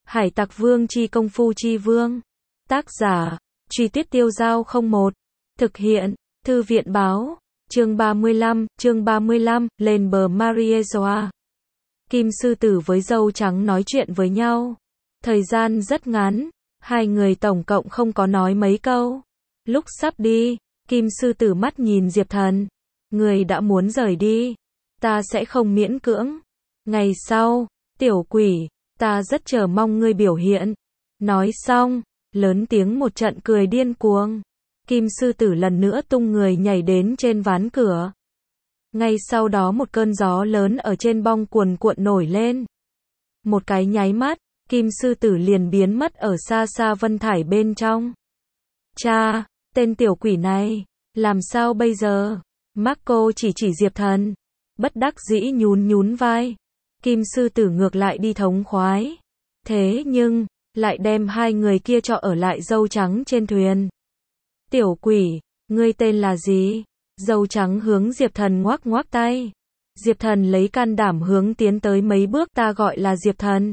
Hải Tặc Vương chi công phu chi vương. Tác giả, Truy Tuyết Tiêu Dao 01. Thực hiện, Thư viện báo. Chương 35, lên bờ Mariejoa. Kim sư tử với dâu trắng nói chuyện với nhau. Thời gian rất ngắn, hai người tổng cộng không có nói mấy câu. Lúc sắp đi, Kim sư tử mắt nhìn Diệp Thần. Người đã muốn rời đi, ta sẽ không miễn cưỡng. Ngày sau, tiểu quỷ, ta rất chờ mong ngươi biểu hiện. Nói xong, lớn tiếng một trận cười điên cuồng. Kim sư tử lần nữa tung người nhảy đến trên ván cửa. Ngay sau đó một cơn gió lớn ở trên bong cuồn cuộn nổi lên. Một cái nháy mắt, Kim sư tử liền biến mất ở xa xa vân thải bên trong. Cha, tên tiểu quỷ này, làm sao bây giờ? Marco chỉ Diệp Thần. Bất đắc dĩ nhún vai. Kim sư tử ngược lại đi thống khoái. Thế nhưng, lại đem hai người kia cho ở lại dâu trắng trên thuyền. Tiểu quỷ, ngươi tên là gì? Dâu trắng hướng Diệp Thần ngoắc ngoắc tay. Diệp Thần lấy can đảm hướng tiến tới mấy bước. Ta gọi là Diệp Thần.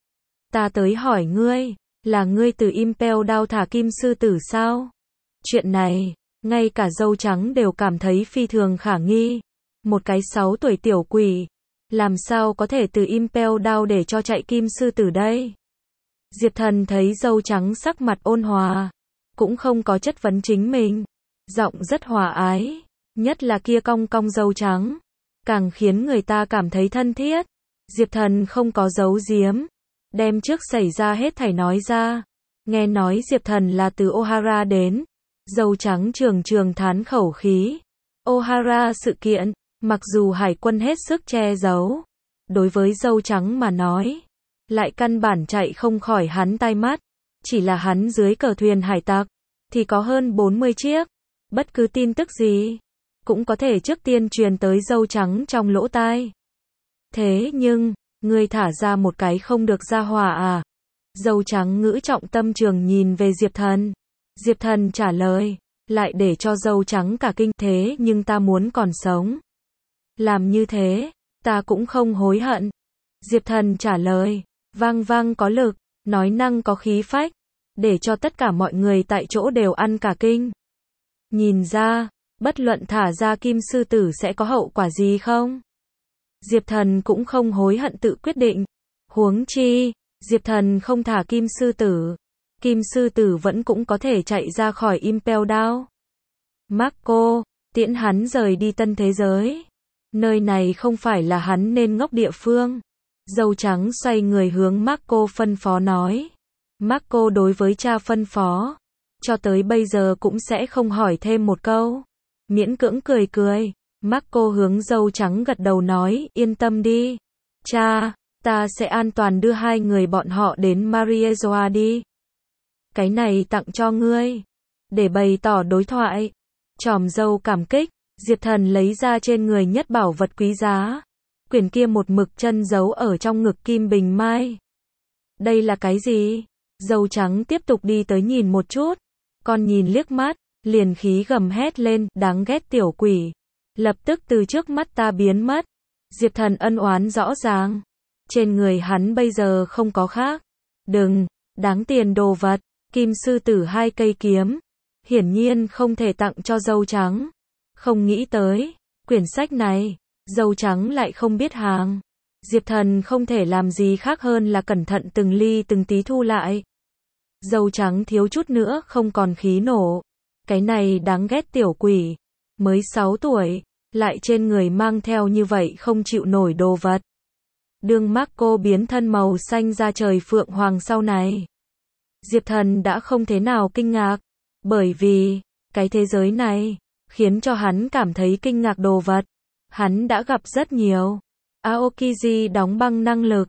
Ta tới hỏi ngươi, là ngươi từ Impel Down thả Kim sư tử sao? Chuyện này, ngay cả dâu trắng đều cảm thấy phi thường khả nghi. Một cái 6 tuổi tiểu quỷ, làm sao có thể từ Impel Down để cho chạy Kim sư tử đây? Diệp Thần thấy dâu trắng sắc mặt ôn hòa, cũng không có chất vấn chính mình, giọng rất hòa ái, nhất là kia cong cong dâu trắng, càng khiến người ta cảm thấy thân thiết. Diệp Thần không có giấu giếm, đem trước xảy ra hết thảy nói ra. Nghe nói Diệp Thần là từ O'Hara đến, dâu trắng trường thán khẩu khí. O'Hara sự kiện, mặc dù hải quân hết sức che giấu, đối với dâu trắng mà nói, lại căn bản chạy không khỏi hắn tai mắt. Chỉ là hắn dưới cờ thuyền hải tặc, thì có hơn 40 chiếc. Bất cứ tin tức gì, cũng có thể trước tiên truyền tới dâu trắng trong lỗ tai. Thế nhưng, ngươi thả ra một cái không được ra hỏa à? Dâu trắng ngữ trọng tâm trường nhìn về Diệp Thần. Diệp Thần trả lời, lại để cho dâu trắng cả kinh. Thế nhưng ta muốn còn sống. Làm như thế, ta cũng không hối hận. Diệp Thần trả lời, vang có lực, nói năng có khí phách, để cho tất cả mọi người tại chỗ đều ăn cả kinh. Nhìn ra, bất luận thả ra Kim sư tử sẽ có hậu quả gì không? Diệp Thần cũng không hối hận tự quyết định. Huống chi, Diệp Thần không thả Kim sư tử vẫn cũng có thể chạy ra khỏi Impel Down. Marco, tiễn hắn rời đi tân thế giới. Nơi này không phải là hắn nên ngốc địa phương. Dâu trắng xoay người hướng Marco phân phó nói. Marco đối với cha phân phó, cho tới bây giờ cũng sẽ không hỏi thêm một câu. Miễn cưỡng cười. Marco hướng dâu trắng gật đầu nói, yên tâm đi. Cha, ta sẽ an toàn đưa hai người bọn họ đến Mariejoa đi. Cái này tặng cho ngươi, để bày tỏ đối thoại. Chòm dâu cảm kích, Diệp Thần lấy ra trên người nhất bảo vật quý giá. Quyển kia một mực chân giấu ở trong ngực Kim Bình Mai. Đây là cái gì? Dâu trắng tiếp tục đi tới nhìn một chút. Con nhìn liếc mắt, liền khí gầm hét lên, đáng ghét tiểu quỷ. Lập tức từ trước mắt ta biến mất. Diệp Thần ân oán rõ ràng. Trên người hắn bây giờ không có khác. Đừng, đáng tiền đồ vật. Kim sư tử 2 cây kiếm. Hiển nhiên không thể tặng cho dâu trắng. Không nghĩ tới, quyển sách này, dâu trắng lại không biết hàng. Diệp Thần không thể làm gì khác hơn là cẩn thận từng ly từng tí thu lại. Dâu trắng thiếu chút nữa không còn khí nổ. Cái này đáng ghét tiểu quỷ. Mới 6 tuổi, lại trên người mang theo như vậy không chịu nổi đồ vật. Đương Marco biến thân màu xanh ra trời phượng hoàng sau này, Diệp Thần đã không thế nào kinh ngạc. Bởi vì, cái thế giới này, khiến cho hắn cảm thấy kinh ngạc đồ vật. Hắn đã gặp rất nhiều. Aokiji đóng băng năng lực.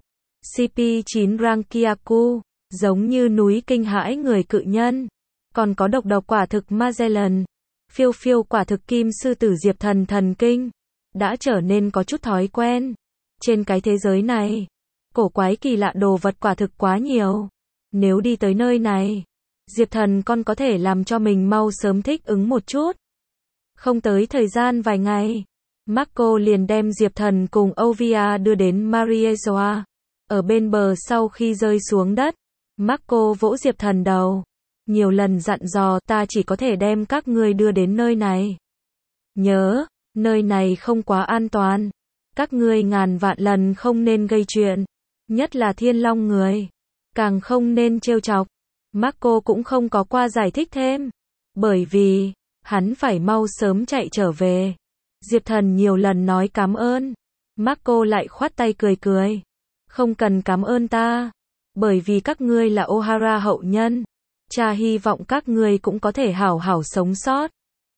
CP9 Rankyaku, giống như núi kinh hãi người cự nhân. Còn có độc quả thực Magellan. Phiêu quả thực Kim sư tử. Diệp Thần thần kinh. Đã trở nên có chút thói quen. Trên cái thế giới này, cổ quái kỳ lạ đồ vật quả thực quá nhiều. Nếu đi tới nơi này, Diệp Thần con có thể làm cho mình mau sớm thích ứng một chút. Không tới thời gian vài ngày, Marco liền đem Diệp Thần cùng Ovia đưa đến Mariejoa. Ở bên bờ sau khi rơi xuống đất, Marco vỗ Diệp Thần đầu. Nhiều lần dặn dò ta chỉ có thể đem các ngươi đưa đến nơi này. Nhớ, nơi này không quá an toàn. Các ngươi ngàn vạn lần không nên gây chuyện. Nhất là Thiên Long người. Càng không nên trêu chọc. Marco cũng không có qua giải thích thêm. Bởi vì, hắn phải mau sớm chạy trở về. Diệp Thần nhiều lần nói cảm ơn. Marco lại khoát tay cười cười. Không cần cảm ơn ta. Bởi vì các ngươi là O'Hara hậu nhân. Cha hy vọng các ngươi cũng có thể hảo hảo sống sót.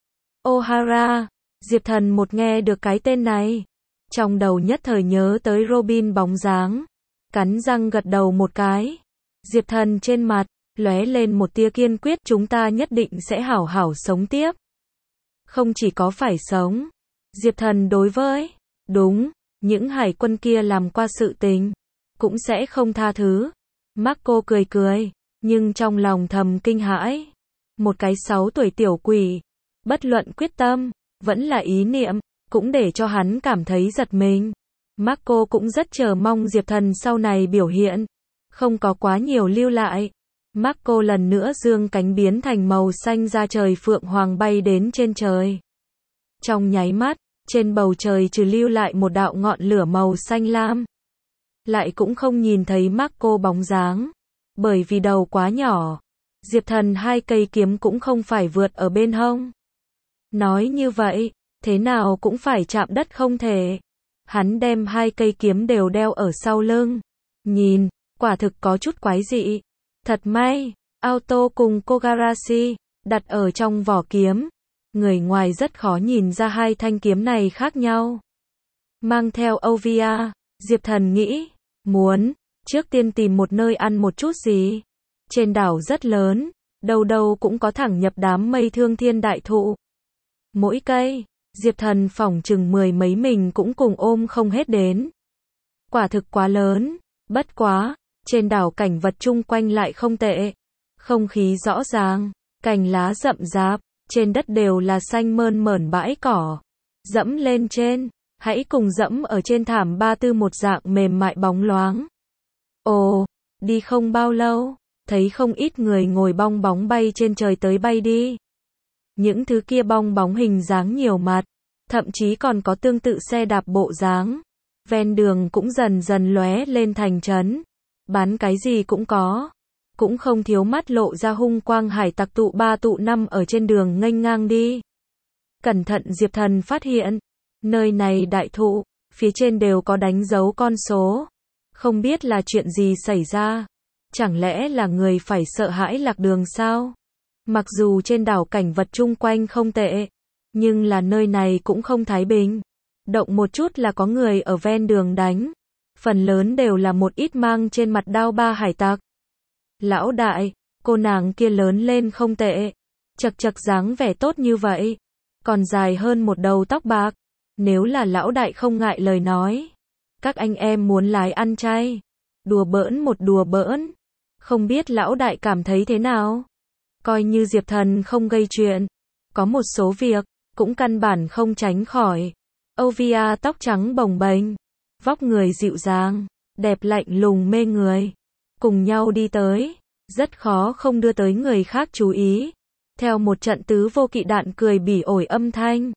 O'Hara. Diệp Thần một nghe được cái tên này. Trong đầu nhất thời nhớ tới Robin bóng dáng. Cắn răng gật đầu một cái. Diệp Thần trên mặt lóe lên một tia kiên quyết, chúng ta nhất định sẽ hảo hảo sống tiếp. Không chỉ có phải sống. Diệp Thần đối với, đúng, những hải quân kia làm qua sự tình, cũng sẽ không tha thứ. Marco cười cười, nhưng trong lòng thầm kinh hãi. Một cái 6 tuổi tiểu quỷ, bất luận quyết tâm, vẫn là ý niệm, cũng để cho hắn cảm thấy giật mình. Marco cũng rất chờ mong Diệp Thần sau này biểu hiện. Không có quá nhiều lưu lại. Marco lần nữa dương cánh biến thành màu xanh ra trời phượng hoàng bay đến trên trời. Trong nháy mắt, trên bầu trời trừ lưu lại một đạo ngọn lửa màu xanh lam. Lại cũng không nhìn thấy Marco bóng dáng. Bởi vì đầu quá nhỏ. Diệp Thần 2 cây kiếm cũng không phải vượt ở bên hông. Nói như vậy, thế nào cũng phải chạm đất không thể. Hắn đem 2 cây kiếm đều đeo ở sau lưng. Nhìn, quả thực có chút quái dị. Thật may, Auto cùng Kogarashi đặt ở trong vỏ kiếm. Người ngoài rất khó nhìn ra 2 thanh kiếm này khác nhau. Mang theo Ovia, Diệp Thần nghĩ, muốn trước tiên tìm một nơi ăn một chút gì. Trên đảo rất lớn, đâu đâu cũng có thẳng nhập đám mây thương thiên đại thụ. Mỗi cây, Diệp Thần phỏng chừng 10 mấy mình cũng cùng ôm không hết đến. Quả thực quá lớn, bất quá, trên đảo cảnh vật chung quanh lại không tệ. Không khí rõ ràng, cành lá rậm rạp, trên đất đều là xanh mơn mởn bãi cỏ. Dẫm lên trên, hãy cùng dẫm ở trên thảm ba tư một dạng mềm mại bóng loáng. Ồ, đi không bao lâu, thấy không ít người ngồi bong bóng bay trên trời tới bay đi. Những thứ kia bong bóng hình dáng nhiều mặt, thậm chí còn có tương tự xe đạp bộ dáng. Ven đường cũng dần dần lóe lên thành trấn. Bán cái gì cũng có. Cũng không thiếu mắt lộ ra hung quang hải tặc tụ 3 tụ 5 ở trên đường nghênh ngang đi. Cẩn thận Diệp Thần phát hiện, nơi này đại thụ, phía trên đều có đánh dấu con số. Không biết là chuyện gì xảy ra. Chẳng lẽ là người phải sợ hãi lạc đường sao? Mặc dù trên đảo cảnh vật chung quanh không tệ, nhưng là nơi này cũng không thái bình. Động một chút là có người ở ven đường đánh. Phần lớn đều là một ít mang trên mặt đao ba hải tặc. Lão đại, cô nàng kia lớn lên không tệ. Chật chật dáng vẻ tốt như vậy. Còn dài hơn một đầu tóc bạc. Nếu là lão đại không ngại lời nói. Các anh em muốn lái ăn chay. Đùa bỡn một đùa bỡn. Không biết lão đại cảm thấy thế nào? Coi như Diệp Thần không gây chuyện. Có một số việc, cũng căn bản không tránh khỏi. Ovia tóc trắng bồng bềnh. Vóc người dịu dàng, đẹp lạnh lùng mê người. Cùng nhau đi tới, rất khó không đưa tới người khác chú ý. Theo một trận tứ vô kỵ đạn cười bỉ ổi âm thanh.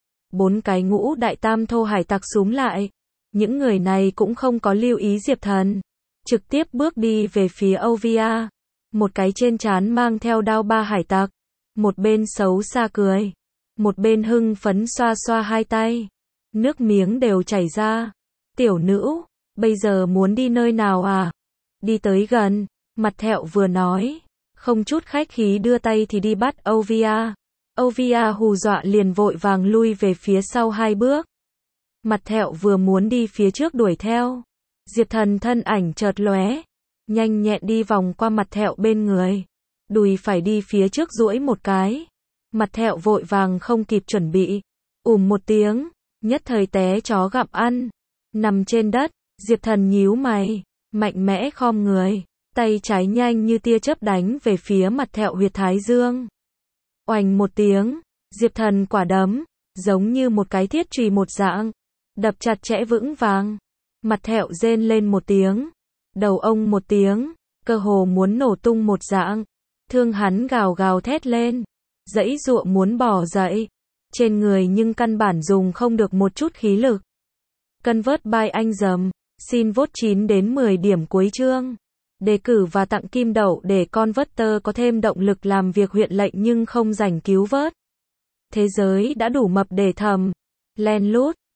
4 cái ngũ đại tam thô hải tặc xúm lại. Những người này cũng không có lưu ý Diệp Thần. Trực tiếp bước đi về phía Ovia. Một cái trên trán mang theo đao ba hải tặc. Một bên xấu xa cười. Một bên hưng phấn xoa xoa 2 tay. Nước miếng đều chảy ra. Tiểu nữ, bây giờ muốn đi nơi nào à? Đi tới gần, mặt thẹo vừa nói. Không chút khách khí đưa tay thì đi bắt Ovia. Ovia hù dọa liền vội vàng lui về phía sau 2 bước. Mặt thẹo vừa muốn đi phía trước đuổi theo. Diệp Thần thân ảnh chợt lóe. Nhanh nhẹn đi vòng qua mặt thẹo bên người. Đùi phải đi phía trước duỗi một cái. Mặt thẹo vội vàng không kịp chuẩn bị. Một tiếng, nhất thời té chó gặm ăn. Nằm trên đất, Diệp Thần nhíu mày, mạnh mẽ khom người, tay trái nhanh như tia chớp đánh về phía mặt thẹo huyệt thái dương. Oành một tiếng, Diệp Thần quả đấm, giống như một cái thiết chùy một dạng, đập chặt chẽ vững vàng. Mặt thẹo rên lên một tiếng, Đầu ông một tiếng, cơ hồ muốn nổ tung một dạng. Thương hắn gào gào thét lên, giãy giụa muốn bỏ dậy. Trên người nhưng căn bản dùng không được một chút khí lực. Convert by anh dầm. Xin vote 9 đến 10 điểm cuối chương. Đề cử và tặng kim đậu để Converter có thêm động lực làm việc huyện lệnh nhưng không rảnh cứu vớt. Thế giới đã đủ mập để thầm. Len lút.